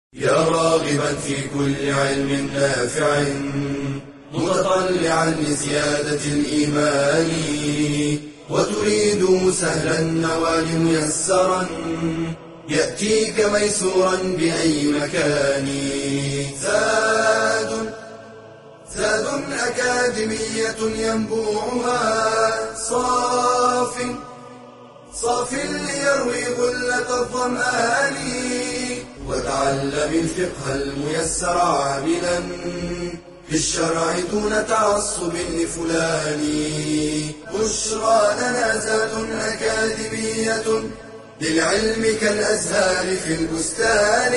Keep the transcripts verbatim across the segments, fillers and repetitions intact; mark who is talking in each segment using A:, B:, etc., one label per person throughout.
A: يا راغبا في كل علم نافع متطلعا لزيادة الإيمان وتريد سهلا النوال ميسرا يأتيك ميسورا بأي مكان. زاد زاد أكاديمية ينبوعها صاف صاف ليروي غلة الظمآن وتعلم الفقه الميسر عاملا في الشرع دون تعصب لفلان. بشرى لنا زاد أكاديمية للعلم كالأزهار في البستان.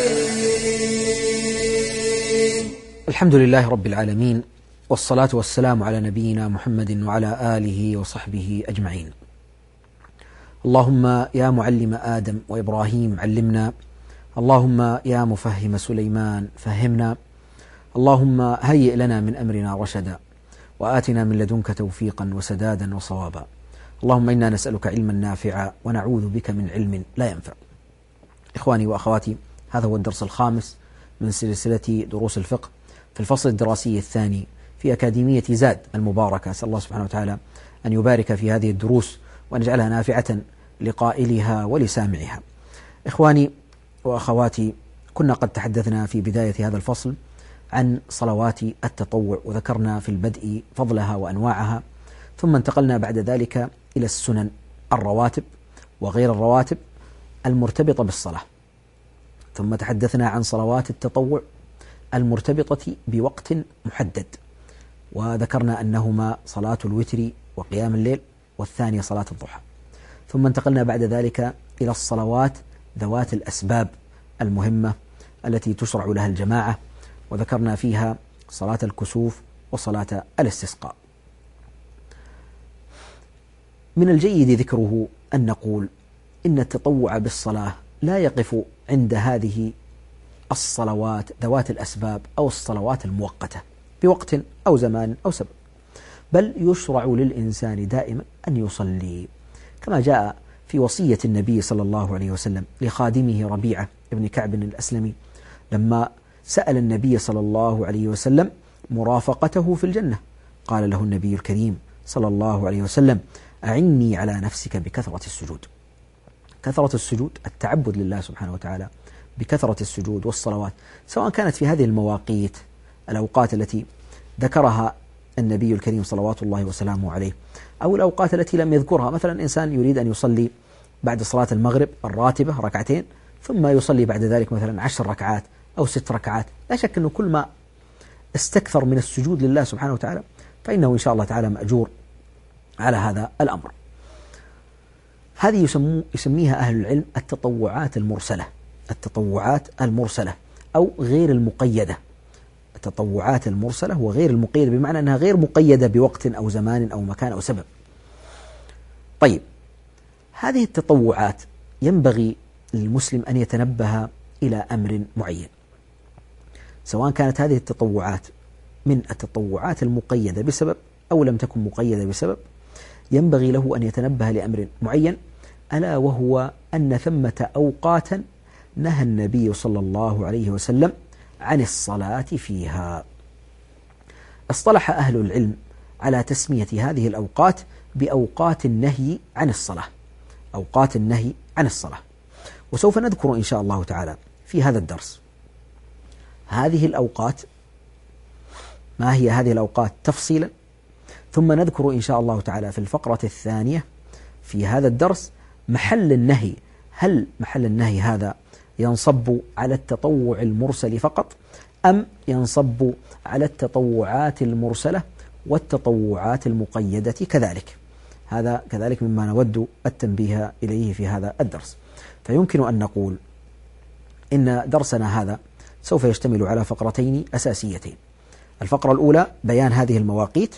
B: الحمد لله رب العالمين، والصلاة والسلام على نبينا محمد وعلى آله وصحبه أجمعين. اللهم يا معلم آدم وإبراهيم علمنا، اللهم يا مفهم سليمان فهمنا، اللهم هيئ لنا من أمرنا رشدا وآتنا من لدنك توفيقا وسدادا وصوابا. اللهم إنا نسألك علما نافعا ونعوذ بك من علم لا ينفع. إخواني وأخواتي، هذا هو الدرس الخامس من سلسلة دروس الفقه في الفصل الدراسي الثاني في أكاديمية زاد المباركة. أسأل الله سبحانه وتعالى أن يبارك في هذه الدروس وأن يجعلها نافعة لقائلها ولسامعها. إخواني وأخواتي، كنا قد تحدثنا في بداية هذا الفصل عن صلوات التطوع وذكرنا في البدء فضلها وأنواعها، ثم انتقلنا بعد ذلك إلى السنن، الرواتب وغير الرواتب المرتبطة بالصلاة، ثم تحدثنا عن صلوات التطوع المرتبطة بوقت محدد، وذكرنا أنهما صلاة الوتر وقيام الليل، والثانية صلاة الضحى. ثم انتقلنا بعد ذلك إلى الصلوات ذوات الأسباب المهمة التي تشرع لها الجماعة، وذكرنا فيها صلاة الكسوف وصلاة الاستسقاء. من الجيد ذكره أن نقول إن التطوع بالصلاة لا يقف عند هذه الصلوات ذوات الأسباب أو الصلوات المؤقتة بوقت أو زمان أو سبب، بل يشرع للإنسان دائما أن يصلي، كما جاء في وصية النبي صلى الله عليه وسلم لخادمه ربيعة ابن كعب الأسلمي لما سأل النبي صلى الله عليه وسلم مرافقته في الجنة. قال له النبي الكريم صلى الله عليه وسلم: أعني على نفسك بكثرة السجود. كثرة السجود التعبد لله سبحانه وتعالى بكثرة السجود والصلوات، سواء كانت في هذه المواقيت الأوقات التي ذكرها النبي الكريم صلوات الله وسلامه عليه، أو الأوقات التي لم يذكرها. مثلا إنسان يريد أن يصلي بعد صلاة المغرب الراتبة ركعتين، ثم يصلي بعد ذلك مثلا عشر ركعات أو ست ركعات، لا شك أنه كل ما استكثر من السجود لله سبحانه وتعالى فإنه إن شاء الله تعالى مأجور على هذا الأمر. هذه يسمو يسميها أهل العلم التطوعات المرسلة، التطوعات المرسلة أو غير المقيدة. التطوعات المرسلة وغير المقيدة بمعنى أنها غير مقيدة بوقت أو زمان أو مكان أو سبب. طيب، هذه التطوعات ينبغي للمسلم أن يتنبه إلى أمر معين، سواء كانت هذه التطوعات من التطوعات المقيدة بسبب أو لم تكن مقيدة بسبب. ينبغي له أن يتنبه لأمر معين، ألا وهو أن ثمة أوقاتا نهى النبي صلى الله عليه وسلم عن الصلاة فيها. اصطلح أهل العلم على تسمية هذه الأوقات بأوقات النهي عن الصلاة، أوقات النهي عن الصلاة. وسوف نذكر إن شاء الله تعالى في هذا الدرس هذه الأوقات، ما هي هذه الأوقات تفصيلا، ثم نذكر إن شاء الله تعالى في الفقرة الثانية في هذا الدرس محل النهي. هل محل النهي هذا ينصب على التطوع المرسل فقط، أم ينصب على التطوعات المرسلة والتطوعات المقيدة كذلك؟ هذا كذلك مما نود التنبيه إليه في هذا الدرس. فيمكن أن نقول إن درسنا هذا سوف يشتمل على فقرتين أساسيتين. الفقرة الأولى بيان هذه المواقيت،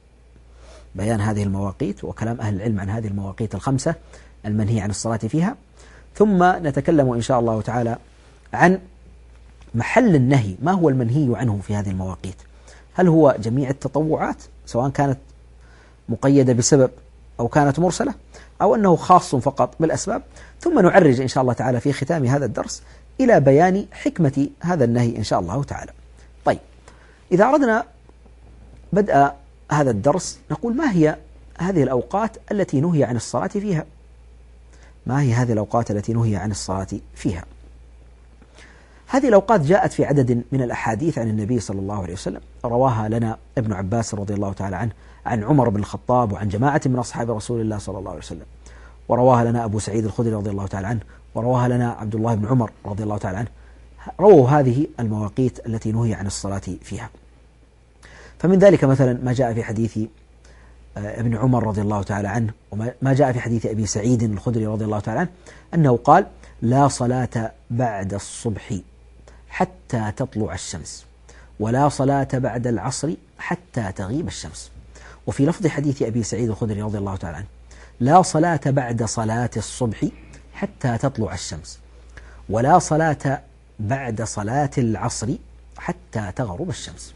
B: بيان هذه المواقيت وكلام أهل العلم عن هذه المواقيت الخمسة المنهي عن الصلاة فيها، ثم نتكلم إن شاء الله تعالى عن محل النهي، ما هو المنهي عنه في هذه المواقيت؟ هل هو جميع التطوعات سواء كانت مقيدة بسبب أو كانت مرسلة، أو أنه خاص فقط بالأسباب؟ ثم نعرج إن شاء الله تعالى في ختام هذا الدرس إلى بيان حكمة هذا النهي إن شاء الله تعالى. طيب، إذا أردنا بدء هذا الدرس نقول ما هي هذه الأوقات التي نهي عن الصلاة فيها؟ ما هي هذه الأوقات التي نهي عن الصلاة فيها؟ هذه الأوقات جاءت في عدد من الأحاديث عن النبي صلى الله عليه وسلم، رواها لنا ابن عباس رضي الله تعالى عنه عن عمر بن الخطاب وعن جماعة من أصحاب رسول الله صلى الله عليه وسلم، ورواها لنا أبو سعيد الخدري رضي الله تعالى عنه، ورواها لنا عبد الله بن عمر رضي الله تعالى عنه. رووا هذه المواقيت التي نهي عن الصلاة فيها. فمن ذلك مثلا ما جاء في حديث ابن عمر رضي الله تعالى عنه، وما جاء في حديث أبي سعيد الخدري رضي الله تعالى عنه أنه قال: لا صلاة بعد الصبح حتى تطلع الشمس، ولا صلاة بعد العصر حتى تغيب الشمس. وفي لفظ حديث أبي سعيد الخدري رضي الله تعالى عنه: لا صلاة بعد صلاة الصبح حتى تطلع الشمس، ولا صلاة بعد صلاة العصر حتى تغرب الشمس.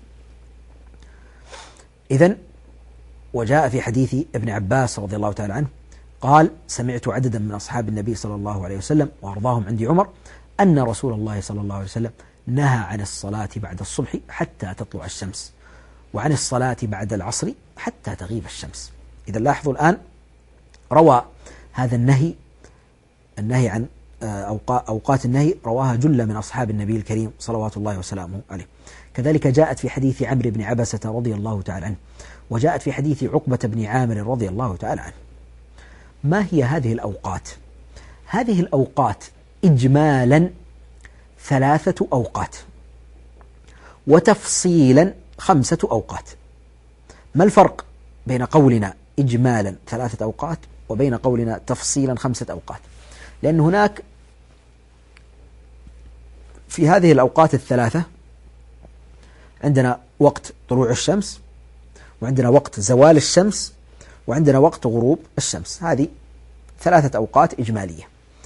B: إذن وجاء في حديث ابن عباس رضي الله تعالى عنه قال: سمعت عددا من أصحاب النبي صلى الله عليه وسلم وأرضاهم عندي عمر أن رسول الله صلى الله عليه وسلم نهى عن الصلاة بعد الصبح حتى تطلع الشمس، وعن الصلاة بعد العصر حتى تغيب الشمس. إذا لاحظوا الآن روى هذا النهي النهي عن أوقات النهي رواها جل من أصحاب النبي الكريم صلوات الله وسلامه عليه. كذلك جاءت في حديث عمرو بن عبسة رضي الله تعالى عنه، وجاءت في حديث عقبة بن عامر رضي الله تعالى عنه. ما هي هذه الأوقات؟ هذه الأوقات إجمالا ثلاثة أوقات، وتفصيلا خمسة أوقات. ما الفرق بين قولنا إجمالا ثلاثة أوقات وبين قولنا تفصيلا خمسة أوقات؟ لأن هناك في هذه الأوقات الثلاثة عندنا وقت طلوع الشمس، وعندنا وقت زوال الشمس، وعندنا وقت غروب الشمس. هذه ثلاثة أوقات إجمالية.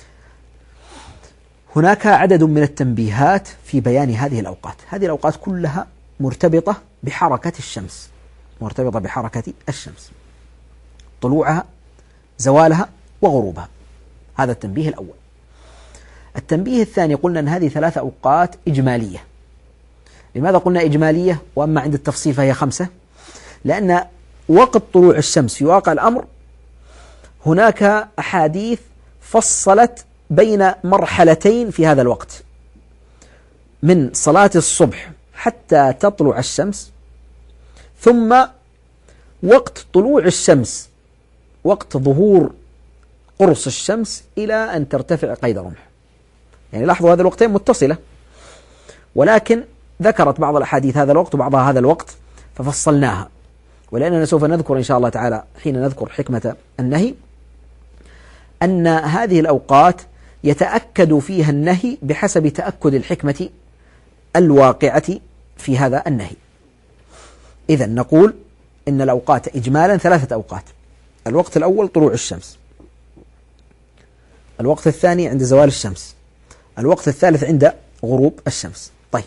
B: هناك عدد من التنبيهات في بيان هذه الأوقات. هذه الأوقات كلها مرتبطة بحركة الشمس، مرتبطة بحركة الشمس، طلوعها، زوالها، وغروبها. هذا التنبيه الأول. التنبيه الثاني قلنا أن هذه ثلاثة أوقات إجمالية. لماذا قلنا إجمالية وأما عند التفصيل فهي خمسة؟ لأن وقت طلوع الشمس في واقع الأمر هناك أحاديث فصلت بين مرحلتين في هذا الوقت، من صلاة الصبح حتى تطلع الشمس، ثم وقت طلوع الشمس، وقت ظهور قرص الشمس إلى أن ترتفع قيد رمح. يعني لاحظوا هذه الوقتين متصلة، ولكن ذكرت بعض الأحاديث هذا الوقت وبعضها هذا الوقت ففصلناها. ولأننا سوف نذكر إن شاء الله تعالى حين نذكر حكمة النهي أن هذه الأوقات يتأكد فيها النهي بحسب تأكد الحكمة الواقعة في هذا النهي. إذن نقول إن الأوقات إجمالا ثلاثة أوقات. الوقت الأول طلوع الشمس، الوقت الثاني عند زوال الشمس، الوقت الثالث عند غروب الشمس. طيب،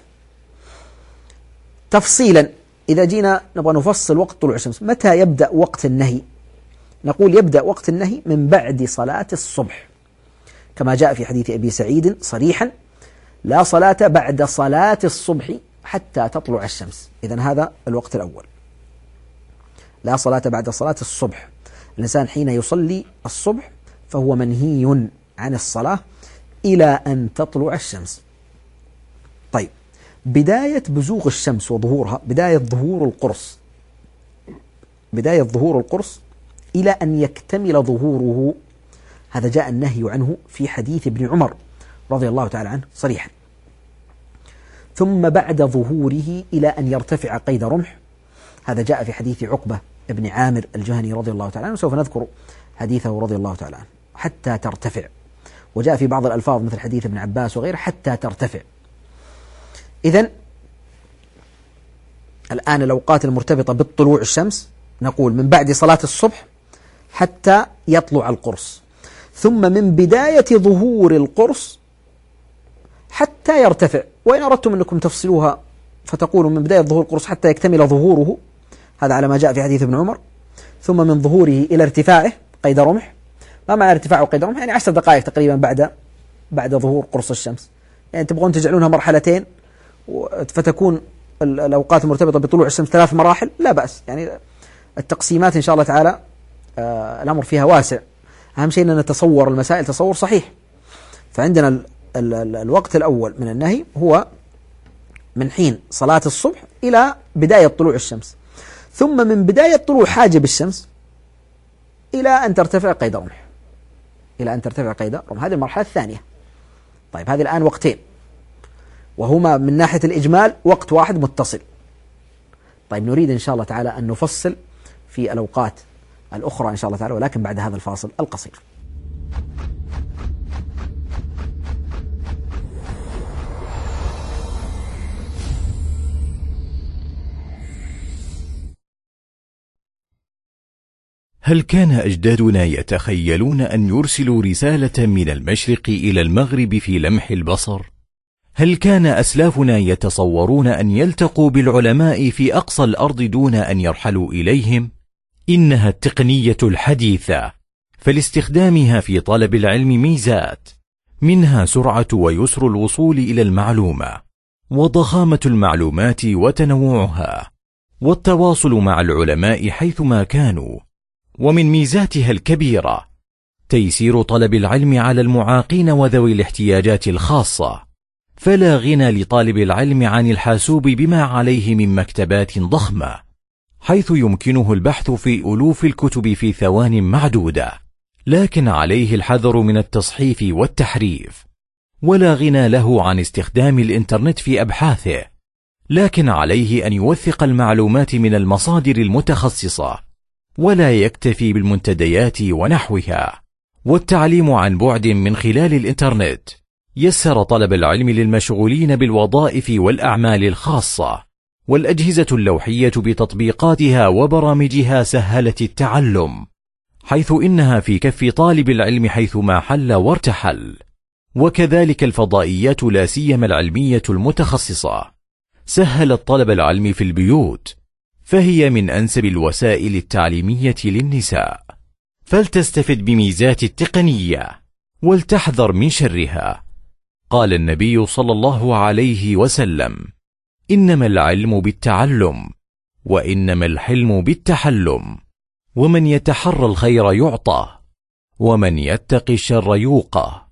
B: تفصيلا إذا جينا نبغى نفصل وقت طلوع الشمس، متى يبدأ وقت النهي؟ نقول يبدأ وقت النهي من بعد صلاة الصبح، كما جاء في حديث أبي سعيد صريحا: لا صلاة بعد صلاة الصبح حتى تطلع الشمس. إذن هذا الوقت الأول، لا صلاة بعد صلاة الصبح. الإنسان حين يصلي الصبح فهو منهي عن الصلاة إلى أن تطلع الشمس. طيب، بداية بزوغ الشمس وظهورها، بداية ظهور القرص، بداية ظهور القرص إلى أن يكتمل ظهوره، هذا جاء النهي عنه في حديث ابن عمر رضي الله تعالى عنه صريحا. ثم بعد ظهوره إلى أن يرتفع قيد رمح، هذا جاء في حديث عقبة ابن عامر الجهني رضي الله تعالى عنه، سوف نذكر حديثه رضي الله تعالى عنه. حتى ترتفع، وجاء في بعض الألفاظ مثل حديث ابن عباس وغيره حتى ترتفع. إذن الآن الأوقات المرتبطة بالطلوع الشمس نقول من بعد صلاة الصبح حتى يطلع القرص، ثم من بداية ظهور القرص حتى يرتفع. وإن أردتم أنكم تفصلوها فتقولوا من بداية ظهور القرص حتى يكتمل ظهوره، هذا على ما جاء في حديث ابن عمر. ثم من ظهوره إلى ارتفاعه قيد رمح. ما معنى ارتفاعه قيد رمح؟ يعني عشر دقائق تقريبا بعد بعد ظهور قرص الشمس، يعني تبغون تجعلونها مرحلتين فتكون الأوقات المرتبطة بطلوع الشمس ثلاث مراحل، لا بأس. يعني التقسيمات إن شاء الله تعالى آه الأمر فيها واسع، أهم شيء أن نتصور المسائل تصور صحيح. فعندنا ال ال ال الوقت الأول من النهي هو من حين صلاة الصبح إلى بداية طلوع الشمس، ثم من بداية طلوع حاجب الشمس إلى أن ترتفع قيد رمح، إلى أن ترتفع قيد رمح. هذه المرحلة الثانية. طيب هذه الآن وقتين، وهما من ناحية الإجمال وقت واحد متصل. طيب نريد إن شاء الله تعالى أن نفصل في الأوقات الأخرى إن شاء الله تعالى، ولكن بعد هذا الفاصل القصير.
C: هل كان أجدادنا يتخيلون أن يرسلوا رسالة من المشرق إلى المغرب في لمح البصر؟ هل كان أسلافنا يتصورون أن يلتقوا بالعلماء في أقصى الأرض دون أن يرحلوا إليهم؟ إنها التقنية الحديثة، فلاستخدامها في طلب العلم ميزات، منها سرعة ويسر الوصول إلى المعلومة، وضخامة المعلومات وتنوعها، والتواصل مع العلماء حيثما كانوا. ومن ميزاتها الكبيرة تيسير طلب العلم على المعاقين وذوي الاحتياجات الخاصة، فلا غنى لطالب العلم عن الحاسوب بما عليه من مكتبات ضخمة، حيث يمكنه البحث في ألوف الكتب في ثوان معدودة، لكن عليه الحذر من التصحيف والتحريف. ولا غنى له عن استخدام الإنترنت في أبحاثه، لكن عليه أن يوثق المعلومات من المصادر المتخصصة، ولا يكتفي بالمنتديات ونحوها. والتعليم عن بعد من خلال الإنترنت يسر طلب العلم للمشغولين بالوظائف والأعمال الخاصة، والأجهزة اللوحية بتطبيقاتها وبرامجها سهلت التعلم، حيث إنها في كف طالب العلم حيثما حل وارتحل. وكذلك الفضائيات لا سيما العلمية المتخصصة سهلت طلب العلم في البيوت، فهي من أنسب الوسائل التعليمية للنساء، فلتستفد بميزات التقنية ولتحذر من شرها. قال النبي صلى الله عليه وسلم: إنما العلم بالتعلم، وإنما الحلم بالتحلم، ومن يتحرى الخير يعطى، ومن يتق الشر يوقى.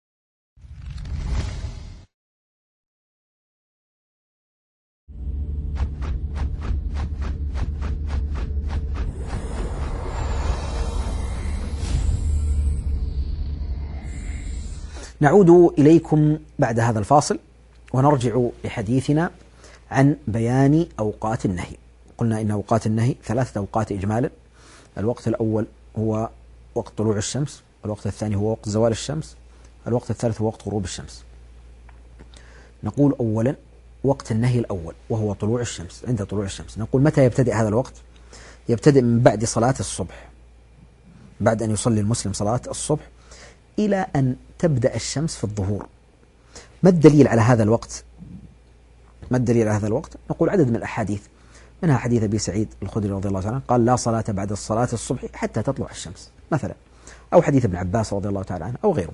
B: نعود إليكم بعد هذا الفاصل ونرجع لحديثنا عن بيان أوقات النهي. قلنا إن أوقات النهي ثلاثة أوقات إجمالا. الوقت الأول هو وقت طلوع الشمس، الوقت الثاني هو وقت زوال الشمس، الوقت الثالث هو وقت غروب الشمس. نقول أولا وقت النهي الأول وهو طلوع الشمس. عند طلوع الشمس نقول متى يبتدئ هذا الوقت؟ يبتدئ من بعد صلاة الصبح، بعد أن يصلي المسلم صلاة الصبح إلى أن تبدأ الشمس في الظهور. ما الدليل على هذا الوقت؟ ما الدليل على هذا الوقت؟ نقول عدد من الأحاديث، منها حديث أبي سعيد الخدري رضي الله عنه قال: لا صلاة بعد الصلاة الصبح حتى تطلع الشمس مثلا، أو حديث ابن عباس رضي الله تعالى عنه أو غيره.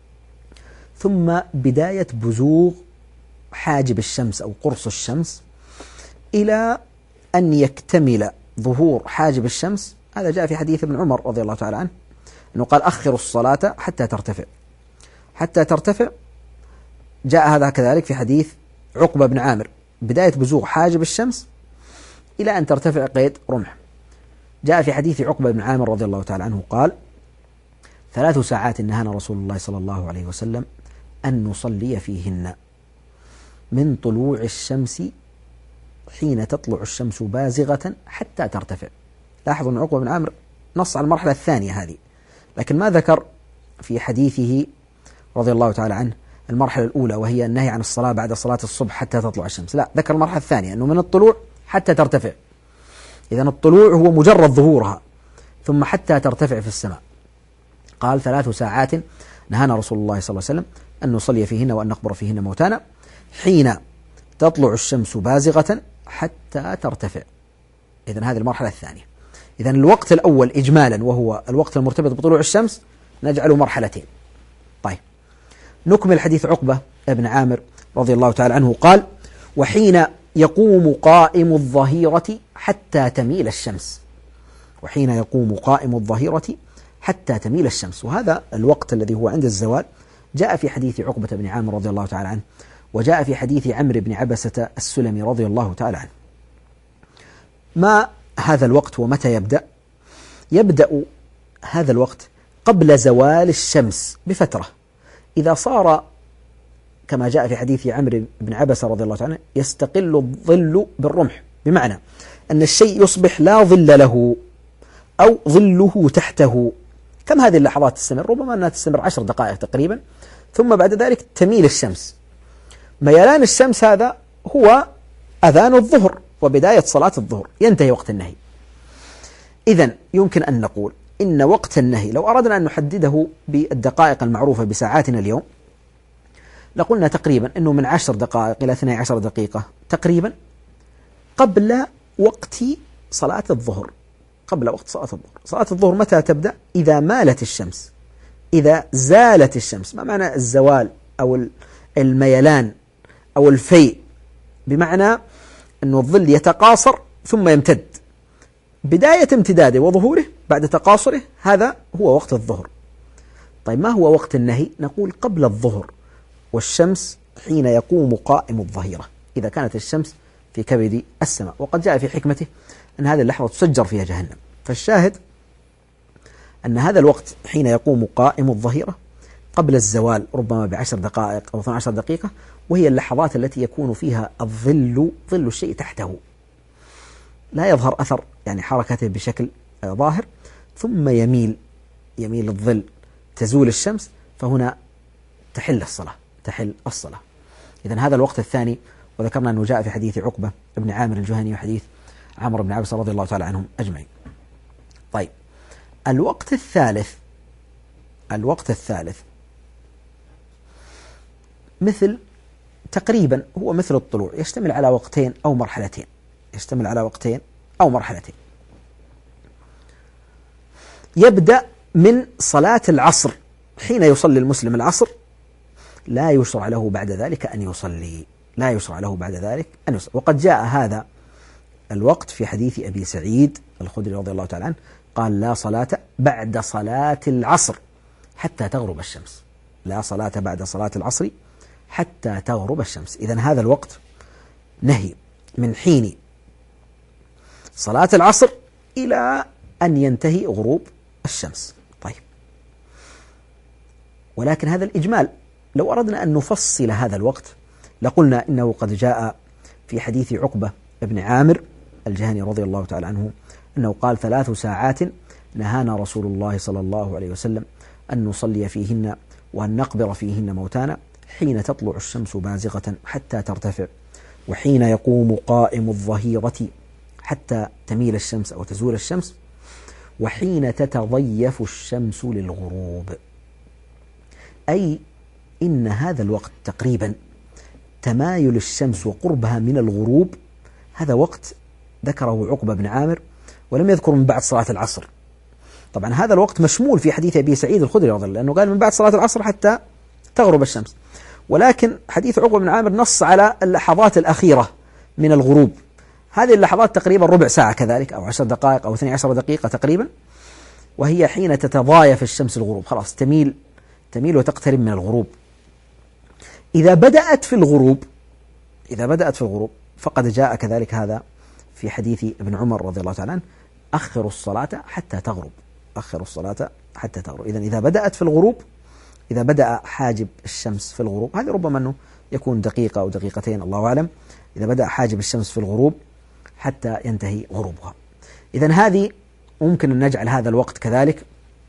B: ثم بداية بزوغ حاجب الشمس أو قرص الشمس إلى أن يكتمل ظهور حاجب الشمس. هذا جاء في حديث ابن عمر رضي الله تعالى عنه أنه قال: أخروا الصلاة حتى ترتفع. حتى ترتفع جاء هذا كذلك في حديث عقبة بن عامر: بداية بزوغ حاجب الشمس إلى أن ترتفع قيد رمح. جاء في حديث عقبة بن عامر رضي الله تعالى عنه قال: ثلاث ساعات نهانا رسول الله صلى الله عليه وسلم أن نصلي فيهن، من طلوع الشمس حين تطلع الشمس بازغة حتى ترتفع. لاحظوا أن عقبة بن عامر نص على المرحلة الثانية هذه، لكن ما ذكر في حديثه رضي الله تعالى عنه المرحلة الأولى وهي النهي عن الصلاة بعد صلاة الصبح حتى تطلع الشمس، لا، ذكر المرحلة الثانية أنه من الطلوع حتى ترتفع. إذن الطلوع هو مجرد ظهورها، ثم حتى ترتفع في السماء. قال: ثلاث ساعات نهانا رسول الله صلى الله عليه وسلم أن نصلي فيهن وأن نقبر فيهن موتانا حين تطلع الشمس بازغة حتى ترتفع. إذن هذه المرحلة الثانية. إذن الوقت الأول إجمالا وهو الوقت المرتبط بطلوع الشمس نجعله مرحلتين. طيب نكمل حديث عقبة بن عامر رضي الله تعالى عنه قال: وحين يقوم قائم الظهيرة حتى تميل الشمس. وحين يقوم قائم الظهيرة حتى تميل الشمس. وهذا الوقت الذي هو عند الزوال جاء في حديث عقبة بن عامر رضي الله تعالى عنه، وجاء في حديث عمرو بن عبسة السلمي رضي الله تعالى عنه. ما هذا الوقت ومتى يبدأ؟ يبدأ هذا الوقت قبل زوال الشمس بفترة، إذا صار كما جاء في حديث عمرو بن عبسة رضي الله تعالى عنه يستقل الظل بالرمح، بمعنى أن الشيء يصبح لا ظل له أو ظله تحته. كم هذه اللحظات تستمر؟ ربما أنها تستمر عشر دقائق تقريبا، ثم بعد ذلك تميل الشمس. ميلان الشمس هذا هو أذان الظهر وبداية صلاة الظهر، ينتهي وقت النهي. إذن يمكن أن نقول إن وقت النهي لو أردنا أن نحدده بالدقائق المعروفة بساعاتنا اليوم لقلنا تقريبا أنه من عشر دقائق إلى اثنتي عشرة دقيقة تقريبا قبل وقت صلاة الظهر. قبل وقت صلاة الظهر. صلاة الظهر متى تبدأ؟ إذا مالت الشمس، إذا زالت الشمس. ما معنى الزوال أو الميلان أو الفيء؟ بمعنى أن الظل يتقاصر ثم يمتد. بداية امتداده وظهوره بعد تقاصره هذا هو وقت الظهر. طيب ما هو وقت النهي؟ نقول قبل الظهر والشمس حين يقوم قائم الظهيرة، إذا كانت الشمس في كبد السماء. وقد جاء في حكمته أن هذه اللحظة تسجر فيها جهنم. فالشاهد أن هذا الوقت حين يقوم قائم الظهيرة قبل الزوال ربما بعشر دقائق أو اثنتي عشرة دقيقة، وهي اللحظات التي يكون فيها الظل ظل الشيء تحته لا يظهر أثر يعني حركته بشكل ظاهر، ثم يميل يميل الظل، تزول الشمس، فهنا تحل الصلاة تحل الصلاة. إذن هذا الوقت الثاني، وذكرنا أنه جاء في حديث عقبة بن عامر الجهني وحديث عمرو بن عبسة رضي الله تعالى عنهم أجمعين. طيب الوقت الثالث الوقت الثالث مثل تقريبا هو مثل الطلوع، يشتمل على وقتين أو مرحلتين يشتمل على وقتين أو مرحلتين. يبدأ من صلاة العصر، حين يصلي المسلم العصر لا يشرع له بعد ذلك أن يصلي لا يشرع له بعد ذلك أن يصلي. وقد جاء هذا الوقت في حديث أبي سعيد الخدري رضي الله تعالى عنه قال: لا صلاة بعد صلاة العصر حتى تغرب الشمس. لا صلاة بعد صلاة العصر حتى تغرب الشمس. إذن هذا الوقت نهي من حين صلاة العصر إلى أن ينتهي غروب الشمس. طيب ولكن هذا الإجمال، لو أردنا أن نفصل هذا الوقت لقلنا إنه قد جاء في حديث عقبة بن عامر الجهني رضي الله تعالى عنه أنه قال: ثلاث ساعات نهانا رسول الله صلى الله عليه وسلم أن نصلي فيهن وأن نقبر فيهن موتانا، حين تطلع الشمس بازغة حتى ترتفع، وحين يقوم قائم الظهيرة حتى تميل الشمس أو تزول الشمس، وحين تتضيف الشمس للغروب. أي إن هذا الوقت تقريبا تمايل الشمس وقربها من الغروب، هذا وقت ذكره عقبة بن عامر ولم يذكر من بعد صلاة العصر. طبعا هذا الوقت مشمول في حديث أبي سعيد الخدري رضي الله عنه، لأنه قال من بعد صلاة العصر حتى تغرب الشمس، ولكن حديث عقبة بن عامر نص على اللحظات الأخيرة من الغروب. هذه اللحظات تقريبا ربع ساعة كذلك أو عشر دقائق أو اثنتي عشرة دقيقة تقريبا، وهي حين تتضايف الشمس الغروب، خلاص تميل تميل وتقترب من الغروب. إذا بدأت في الغروب إذا بدأت في الغروب فقد جاء كذلك هذا في حديث ابن عمر رضي الله تعالى عنه: أخروا الصلاة حتى تغرب أخروا الصلاة حتى تغرب. إذن إذا بدأت في الغروب إذا بدأ حاجب الشمس في الغروب، هذه ربما أنه يكون دقيقة أو دقيقتين الله أعلم، إذا بدأ حاجب الشمس في الغروب حتى ينتهي غروبها. إذن هذه ممكن أن نجعل هذا الوقت كذلك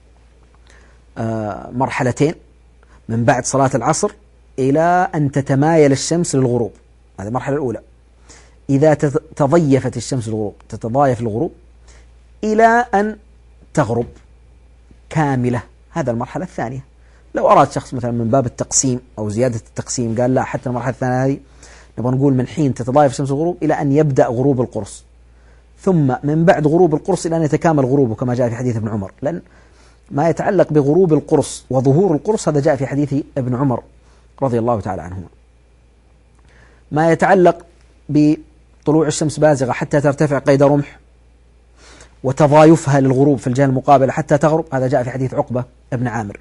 B: مرحلتين، من بعد صلاة العصر إلى أن تتمايل الشمس للغروب، هذه المرحلة الأولى. إذا تضيفت الشمس الغروب تتضايف الغروب إلى أن تغرب كاملة، هذا المرحلة الثانية. لو أراد شخص مثلا من باب التقسيم أو زيادة التقسيم قال لا، حتى المرحلة الثانية هذه نبغى نقول من حين تتضايف الشمس الغروب إلى أن يبدأ غروب القرص، ثم من بعد غروب القرص إلى أن يتكامل غروبه كما جاء في حديث ابن عمر، لأن ما يتعلق بغروب القرص وظهور القرص هذا جاء في حديث ابن عمر رضي الله تعالى عنهما. ما يتعلق بطلوع الشمس بازغة حتى ترتفع قيد رمح وتضايفها للغروب في الجهة المقابلة حتى تغرب، هذا جاء في حديث عقبة ابن عامر.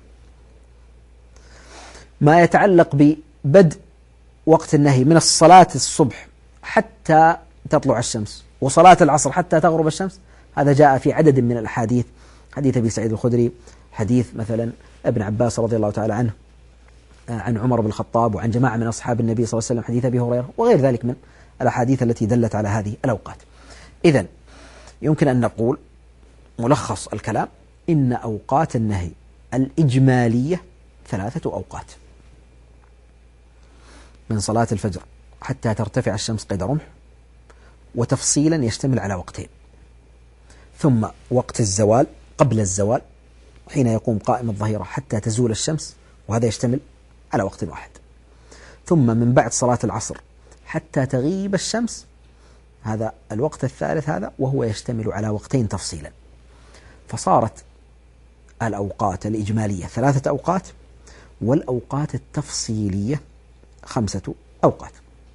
B: ما يتعلق ببدء وقت النهي من الصلاة الصبح حتى تطلع الشمس وصلاة العصر حتى تغرب الشمس، هذا جاء في عدد من الأحاديث، حديث أبي سعيد الخدري، حديث مثلا ابن عباس رضي الله تعالى عنه، عن عمر بن الخطاب، وعن جماعة من أصحاب النبي صلى الله عليه وسلم، حديث أبي هريرة، وغير ذلك من الأحاديث التي دلت على هذه الأوقات. إذن يمكن أن نقول ملخص الكلام إن أوقات النهي الإجمالية ثلاثة أوقات: من صلاة الفجر حتى ترتفع الشمس قيد رمح، وتفصيلا يشتمل على وقتين، ثم وقت الزوال قبل الزوال حين يقوم قائم الظهيرة حتى تزول الشمس، وهذا يشتمل على وقت واحد، ثم من بعد صلاة العصر حتى تغيب الشمس، هذا الوقت الثالث هذا، وهو يشتمل على وقتين تفصيلا. فصارت الأوقات الإجمالية ثلاثة أوقات، والأوقات التفصيلية خمسة أوقات.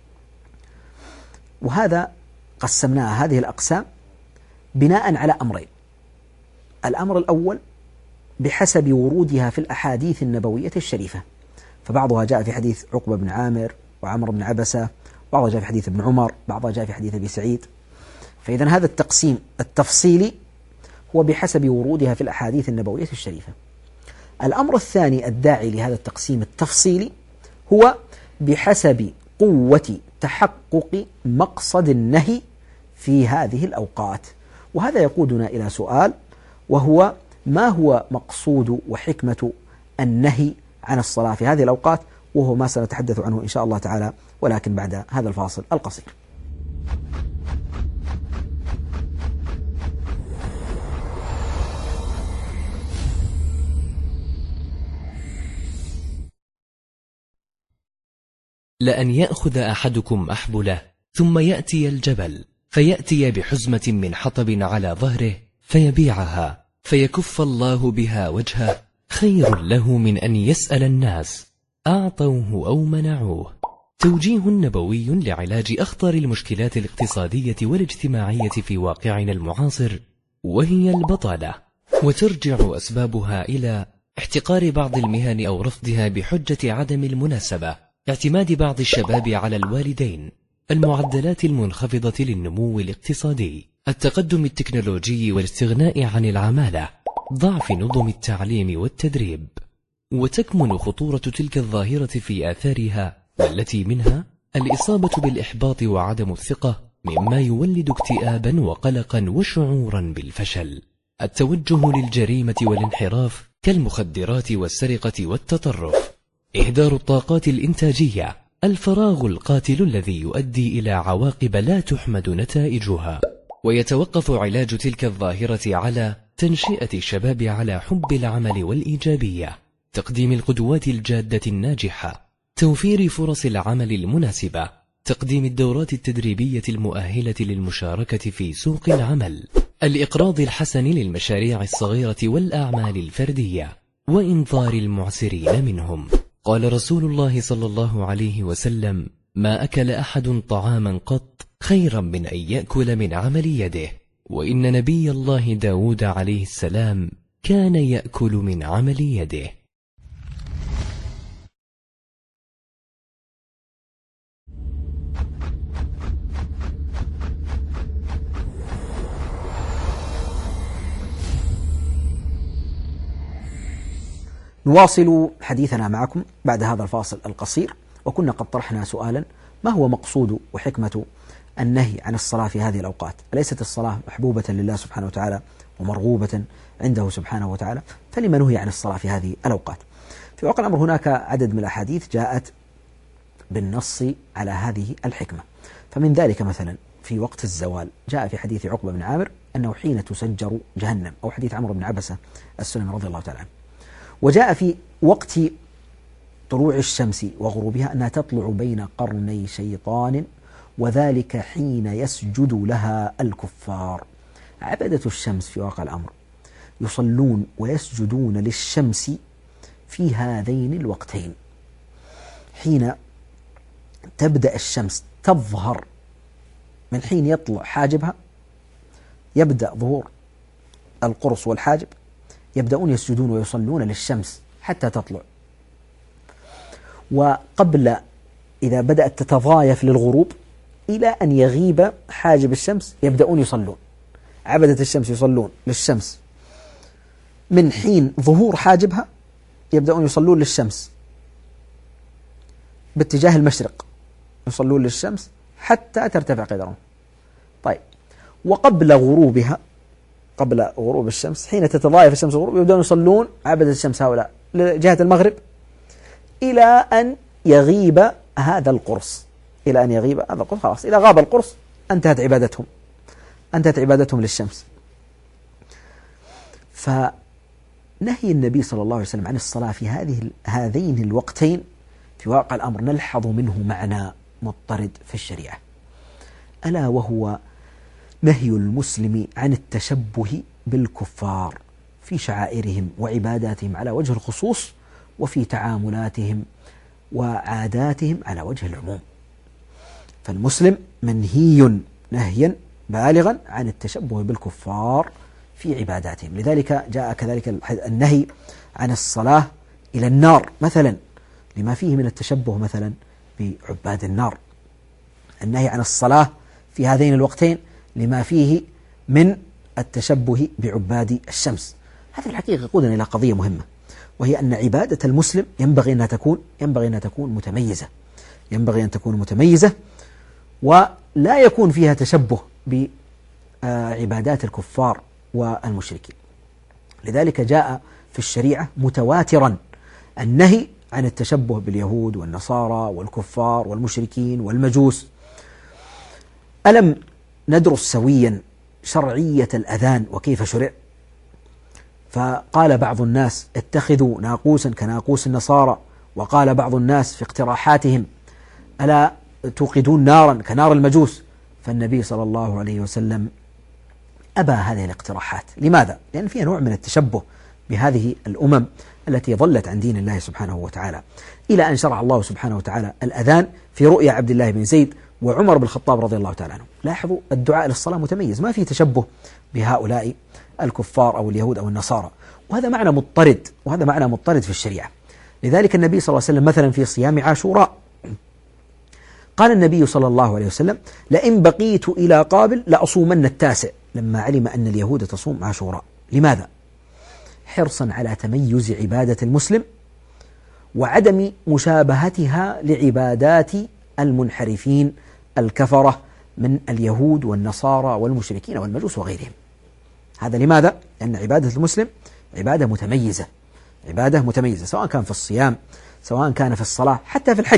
B: وهذا قسمناها هذه الأقسام بناء على أمرين: الأمر الأول بحسب ورودها في الأحاديث النبوية الشريفة، فبعضها جاء في حديث عقبة بن عامر وعمر بن عبسة، بعضها جاء في حديث ابن عمر، بعضها جاء في حديث أبي سعيد. فإذا هذا التقسيم التفصيلي هو بحسب ورودها في الأحاديث النبوية الشريفة. الأمر الثاني الداعي لهذا التقسيم التفصيلي هو بحسب قوة تحقق مقصد النهي في هذه الأوقات. وهذا يقودنا إلى سؤال، وهو: ما هو مقصود وحكمة النهي عن الصلاة في هذه الأوقات؟ وهو ما سنتحدث عنه إن شاء الله تعالى، ولكن بعد هذا الفاصل القصير.
D: لأن يأخذ أحدكم أحبله ثم يأتي الجبل فيأتي بحزمة من حطب على ظهره فيبيعها فيكف الله بها وجهه خير له من أن يسأل الناس أعطوه أو منعوه. توجيه نبوي لعلاج أخطر المشكلات الاقتصادية والاجتماعية في واقعنا المعاصر، وهي البطالة، وترجع أسبابها إلى احتقار بعض المهن أو رفضها بحجة عدم المناسبة، اعتماد بعض الشباب على الوالدين، المعدلات المنخفضة للنمو الاقتصادي، التقدم التكنولوجي والاستغناء عن العمالة، ضعف نظم التعليم والتدريب. وتكمن خطورة تلك الظاهرة في آثارها، والتي منها الإصابة بالإحباط وعدم الثقة، مما يولد اكتئابا وقلقا وشعورا بالفشل، التوجه للجريمة والانحراف كالمخدرات والسرقة والتطرف، إهدار الطاقات الإنتاجية، الفراغ القاتل الذي يؤدي إلى عواقب لا تحمد نتائجها. ويتوقف علاج تلك الظاهرة على تنشئة الشباب على حب العمل والإيجابية، تقديم القدوات الجادة الناجحة، توفير فرص العمل المناسبة، تقديم الدورات التدريبية المؤهلة للمشاركة في سوق العمل، الإقراض الحسن للمشاريع الصغيرة والأعمال الفردية، وإنظار المعسرين منهم. قال رسول الله صلى الله عليه وسلم: ما أكل أحد طعاما قط خيرا من أن يأكل من عمل يده. وإن نبي الله داود عليه السلام كان يأكل من عمل يده.
B: نواصل حديثنا معكم بعد هذا الفاصل القصير، وكنا قد طرحنا سؤالا: ما هو مقصود وحكمة النهي عن الصلاة في هذه الأوقات؟ أليست الصلاة محبوبة لله سبحانه وتعالى ومرغوبة عنده سبحانه وتعالى؟ فلما نهي عن الصلاة في هذه الأوقات؟ في واقع الأمر هناك عدد من الأحاديث جاءت بالنص على هذه الحكمة. فمن ذلك مثلا في وقت الزوال جاء في حديث عقبة بن عامر أنه حين تسجر جهنم، أو حديث عمرو بن عبسة السلمي رضي الله تعالى عنه. وجاء في وقت طلوع الشمس وغروبها أنها تطلع بين قرني شيطان، وذلك حين يسجد لها الكفار. عبدة الشمس في واقع الأمر يصلون ويسجدون للشمس في هذين الوقتين، حين تبدأ الشمس تظهر من حين يطلع حاجبها، يبدأ ظهور القرص والحاجب، يبدأون يسجدون ويصلون للشمس حتى تطلع. وقبل إذا بدأت تتضايف للغروب إلى أن يغيب حاجب الشمس يبدأون يصلون. عبدة الشمس يصلون للشمس من حين ظهور حاجبها، يبدأون يصلون للشمس باتجاه المشرق، يصلون للشمس حتى ترتفع قدرهم. طيب، وقبل غروبها، قبل غروب الشمس حين تتضايف الشمس الغروب، يبدأون يصلون عبدة الشمس هؤلاء لجهة المغرب إلى أن يغيب هذا القرص، إلى أن يغيب هذا القرص. خلاص، إذا غاب القرص انتهت عبادتهم، انتهت عبادتهم للشمس. فنهي النبي صلى الله عليه وسلم عن الصلاة في هذه هذين الوقتين في واقع الأمر نلحظ منه معنى مضطرد في الشريعة، ألا وهو نهي المسلم عن التشبه بالكفار في شعائرهم وعباداتهم على وجه الخصوص، وفي تعاملاتهم وعاداتهم على وجه العموم. فالمسلم منهي نهيا بالغا عن التشبه بالكفار في عباداتهم. لذلك جاء كذلك النهي عن الصلاة إلى النار مثلا، لما فيه من التشبه مثلا بعباد النار. النهي عن الصلاة في هذين الوقتين لما فيه من التشبه بعباد الشمس. هذا الحقيقة يقودنا إلى قضية مهمة، وهي أن عبادة المسلم ينبغي أنها تكون ينبغي أنها تكون متميزة، ينبغي أن تكون متميزة ولا يكون فيها تشبه بعبادات الكفار والمشركين. لذلك جاء في الشريعة متواترا النهي عن التشبه باليهود والنصارى والكفار والمشركين والمجوس. ألم ندرس سويا شرعية الأذان وكيف شرع؟ فقال بعض الناس اتخذوا ناقوسا كناقوس النصارى، وقال بعض الناس في اقتراحاتهم ألا توقدون نارا كنار المجوس. فالنبي صلى الله عليه وسلم أبى هذه الاقتراحات. لماذا؟ لأن فيها نوع من التشبه بهذه الأمم التي ظلت عن دين الله سبحانه وتعالى، إلى أن شرع الله سبحانه وتعالى الأذان في رؤيا عبد الله بن زيد وعمر بن الخطاب رضي الله تعالى عنه. لاحظوا الدعاء للصلاة متميز، ما فيه تشبه بهؤلاء الكفار أو اليهود أو النصارى، وهذا معنى مضطرد، وهذا معنى مضطرد في الشريعة. لذلك النبي صلى الله عليه وسلم مثلا في صيام عاشوراء قال النبي صلى الله عليه وسلم لئن بقيت إلى قابل لأصومن التاسع، لما علم أن اليهود تصوم عاشوراء. لماذا؟ حرصا على تميز عبادة المسلم وعدم مشابهتها لعبادات المنحرفين الكفرة من اليهود والنصارى والمشركين والمجوس وغيرهم. هذا لماذا؟ لأن عبادة المسلم عبادة متميزة، عبادة متميزة سواء كان في الصيام، سواء كان في الصلاة، حتى في الحج.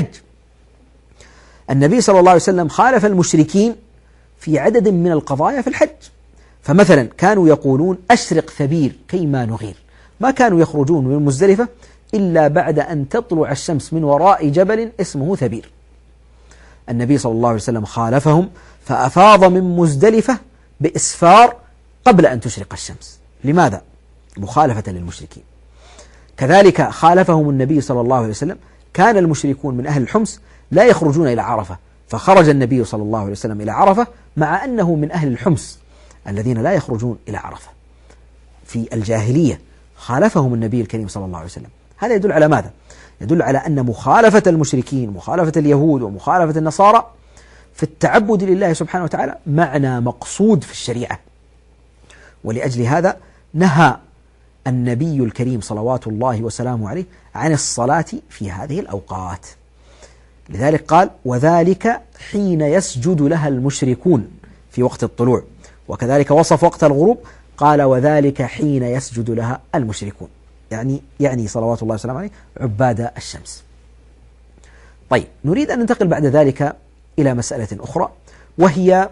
B: النبي صلى الله عليه وسلم خالف المشركين في عدد من القضايا في الحج. فمثلا كانوا يقولون أشرق ثبير كيما نغير، ما كانوا يخرجون من مزدلفة إلا بعد أن تطلع الشمس من وراء جبل اسمه ثبير. النبي صلى الله عليه وسلم خالفهم فأفاض من مزدلفة بإسفار قبل أن تشرق الشمس. لماذا؟ مخالفة للمشركين. كذلك خالفهم النبي صلى الله عليه وسلم، كان المشركون من أهل الحمص لا يخرجون إلى عرفة، فخرج النبي صلى الله عليه وسلم إلى عرفة مع أنه من أهل الحمص الذين لا يخرجون إلى عرفة في الجاهلية. خالفهم النبي الكريم صلى الله عليه وسلم. هذا يدل على ماذا؟ يدل على أن مخالفة المشركين، مخالفة اليهود ومخالفة النصارى في التعبد لله سبحانه وتعالى معنى مقصود في الشريعة. ولأجل هذا نهى النبي الكريم صلوات الله وسلامه عليه عن الصلاة في هذه الأوقات. لذلك قال وذلك حين يسجد لها المشركون في وقت الطلوع، وكذلك وصف وقت الغروب قال وذلك حين يسجد لها المشركون، يعني يعني صلوات الله وسلامه عليه عباد الشمس. طيب، نريد أن ننتقل بعد ذلك إلى مسألة أخرى، وهي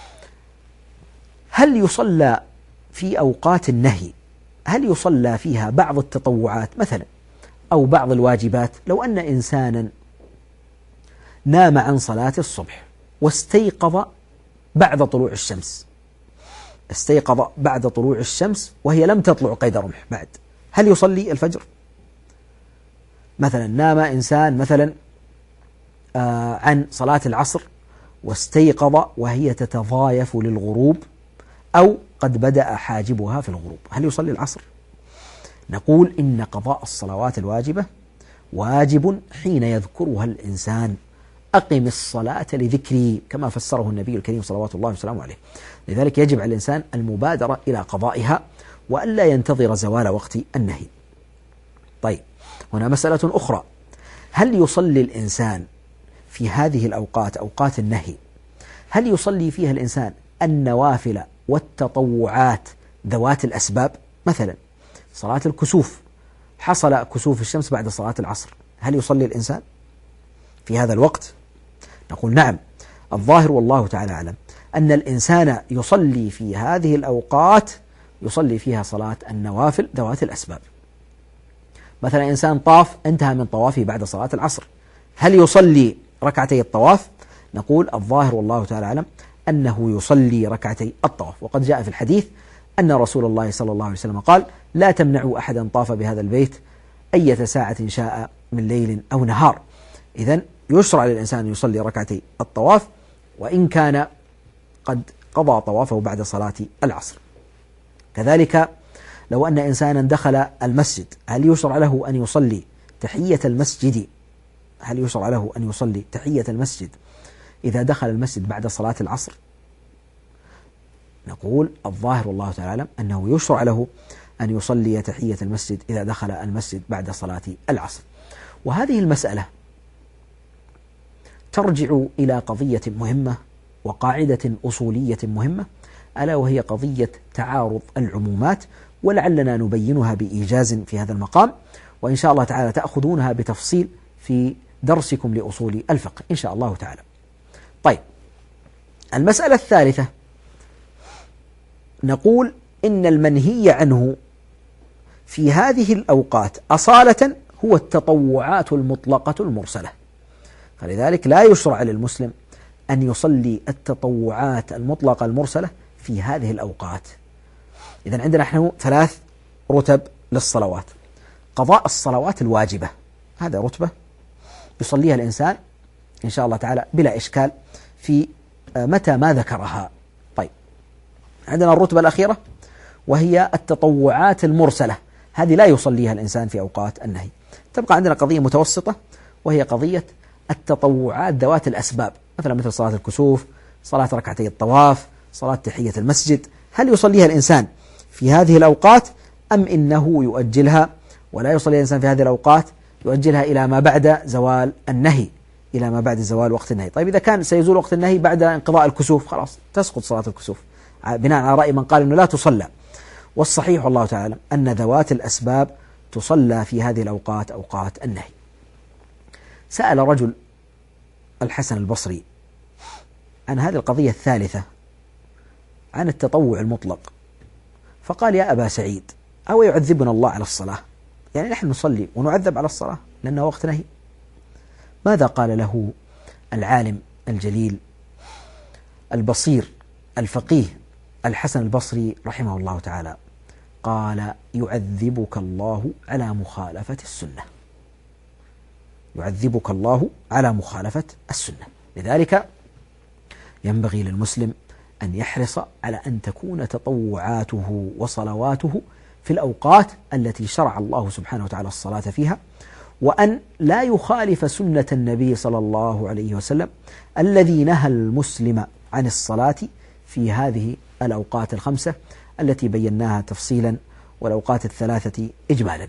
B: هل يصلى في أوقات النهي، هل يصلى فيها بعض التطوعات مثلا أو بعض الواجبات؟ لو أن إنسانا نام عن صلاة الصبح واستيقظ بعد طلوع الشمس، استيقظ بعد طلوع الشمس وهي لم تطلع قيد رمح بعد، هل يصلي الفجر؟ مثلا نام إنسان مثلا عن صلاة العصر واستيقظ وهي تتضايف للغروب أو قد بدأ حاجبها في الغروب، هل يصلي العصر؟ نقول إن قضاء الصلوات الواجبة واجب حين يذكرها الإنسان. أقم الصلاة لذكري كما فسره النبي الكريم صلوات الله وسلامه عليه. لذلك يجب على الإنسان المبادرة إلى قضائها وألا ينتظر زوال وقت النهي. طيب، هنا مسألة أخرى، هل يصلي الإنسان في هذه الأوقات أوقات النهي، هل يصلي فيها الإنسان النوافل والتطوعات ذوات الأسباب؟ مثلا صلاة الكسوف، حصل كسوف الشمس بعد صلاة العصر، هل يصلي الإنسان في هذا الوقت؟ نقول نعم، الظاهر والله تعالى أعلم أن الإنسان يصلي في هذه الأوقات يصلي فيها صلاة النوافل ذوات الأسباب. مثلا إنسان طاف انتهى من طوافه بعد صلاة العصر، هل يصلي ركعتي الطواف؟ نقول الظاهر والله تعالى أعلم أنه يصلي ركعتي الطواف، وقد جاء في الحديث أن رسول الله صلى الله عليه وسلم قال: لا تمنعوا أحدا طاف بهذا البيت أية ساعة شاء من ليل أو نهار. إذن يشرع للإنسان أن يصلي ركعتي الطواف وإن كان قد قضى طوافه بعد صلاة العصر. كذلك لو أن إنسانا دخل المسجد، هل يشرع له أن يصلي تحية المسجد هل يشرع له أن يصلي تحية المسجد إذا دخل المسجد بعد صلاة العصر؟ نقول الظاهر والله تعالى أعلم أنه يشرع له أن يصلي تحية المسجد إذا دخل المسجد بعد صلاة العصر. وهذه المسألة ترجع إلى قضية مهمة وقاعدة أصولية مهمة، ألا وهي قضية تعارض العمومات، ولعلنا نبينها بإيجاز في هذا المقام، وإن شاء الله تعالى تأخذونها بتفصيل في درسكم لأصول الفقه إن شاء الله تعالى. طيب، المسألة الثالثة نقول إن المنهي عنه في هذه الأوقات أصالة هو التطوعات المطلقة المرسلة، فلذلك لا يشرع للمسلم أن يصلي التطوعات المطلقة المرسلة في هذه الأوقات. إذن عندنا نحن ثلاث رتب للصلوات: قضاء الصلوات الواجبة، هذا رتبة يصليها الإنسان إن شاء الله تعالى بلا إشكال في متى ما ذكرها. طيب، عندنا الرتبة الأخيرة وهي التطوعات المرسلة، هذه لا يصليها الإنسان في أوقات النهي. تبقى عندنا قضية متوسطة وهي قضية التطوعات ذوات الأسباب، مثلا مثل صلاة الكسوف، صلاة ركعتي الطواف، صلاة تحية المسجد، هل يصليها الإنسان في هذه الأوقات أم إنه يؤجلها؟ ولا يصلي الإنسان في هذه الأوقات، يؤجلها إلى ما بعد زوال النهي، إلى ما بعد زوال وقت النهي. طيب، إذا كان سيزول وقت النهي بعد انقضاء الكسوف خلاص تسقط صلاة الكسوف بناء على رأي من قال إنه لا تصلى. والصحيح والله تعالى أن ذوات الأسباب تصلى في هذه الأوقات أوقات النهي. سأل رجل الحسن البصري عن هذه القضية الثالثة، عن التطوع المطلق، فقال: يا أبا سعيد، أو يعذبنا الله على الصلاة؟ يعني نحن نصلي ونعذب على الصلاة لأنه وقت نهي؟ ماذا قال له العالم الجليل البصير الفقيه الحسن البصري رحمه الله تعالى؟ قال: يعذبك الله على مخالفة السنة، يعذبك الله على مخالفة السنة. لذلك ينبغي للمسلم أن يحرص على أن تكون تطوعاته وصلواته في الأوقات التي شرع الله سبحانه وتعالى الصلاة فيها، وأن لا يخالف سنة النبي صلى الله عليه وسلم الذي نهى المسلم عن الصلاة في هذه الأوقات الخمسة التي بيناها تفصيلا، والأوقات الثلاثة إجمالا.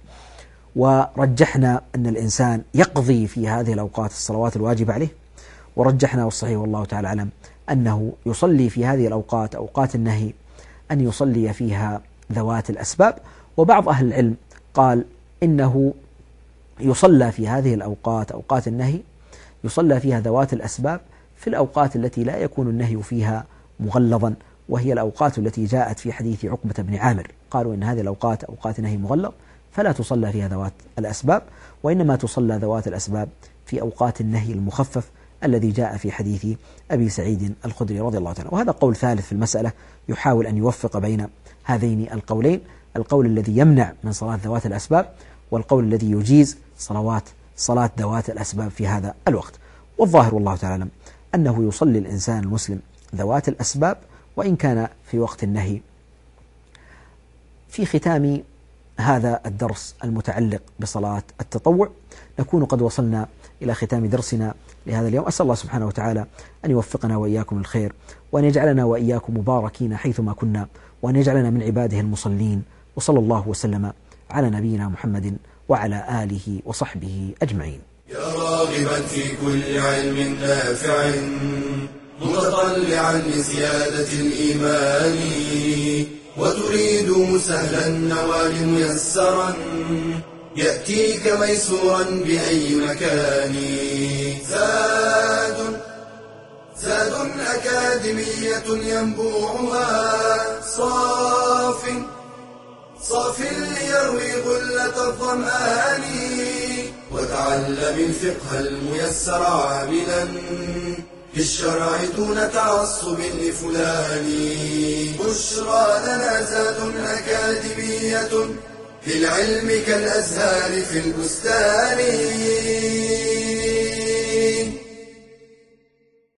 B: ورجحنا أن الإنسان يقضي في هذه الأوقات الصلوات الواجبة عليه، ورجحنا والصحيح والله تعالى أعلم أنه يصلي في هذه الأوقات أوقات النهي أن يصلي فيها ذوات الأسباب. وبعض أهل العلم قال إنه يصلى في هذه الأوقات أوقات النهي يصلى فيها ذوات الأسباب في الأوقات التي لا يكون النهي فيها مغلظا، وهي الأوقات التي جاءت في حديث عقبة بن عامر، قالوا إن هذه الأوقات أوقات نهي مغلظ فلا تصلى فيها ذوات الأسباب، وإنما تصلى ذوات الأسباب في أوقات النهي المخفف الذي جاء في حديث أبي سعيد الخدري رضي الله عنه. وهذا قول ثالث في المسألة يحاول أن يوفق بين هذين القولين: القول الذي يمنع من صلاة ذوات الأسباب، والقول الذي يجيز صلوات صلاة ذوات الأسباب في هذا الوقت. والظاهر والله تعالى أعلم أنه يصلي الإنسان المسلم ذوات الأسباب وإن كان في وقت النهي. في ختام هذا الدرس المتعلق بصلاة التطوع نكون قد وصلنا إلى ختام درسنا لهذا اليوم. أسأل الله سبحانه وتعالى أن يوفقنا وإياكم الخير، وأن يجعلنا وإياكم مباركين حيثما كنا، وأن يجعلنا من عباده المصلين. وصلى الله وسلم على نبينا محمد وعلى آله وصحبه أجمعين.
A: يا راغبا في كل علم نافع متطلعا لزيادة الإيمان وتريد سهلا النوال ميسرا يأتيك ميسورا بأي مكان. زاد زاد أكاديمية ينبوعها صاف صاف ليروي غلة الظمآن وتعلم الفقه الميسر عاملا في الشرع دون تعصب لفلان. بشرى لنا زاد أكاديمية في العلم كالأزهار في البستان.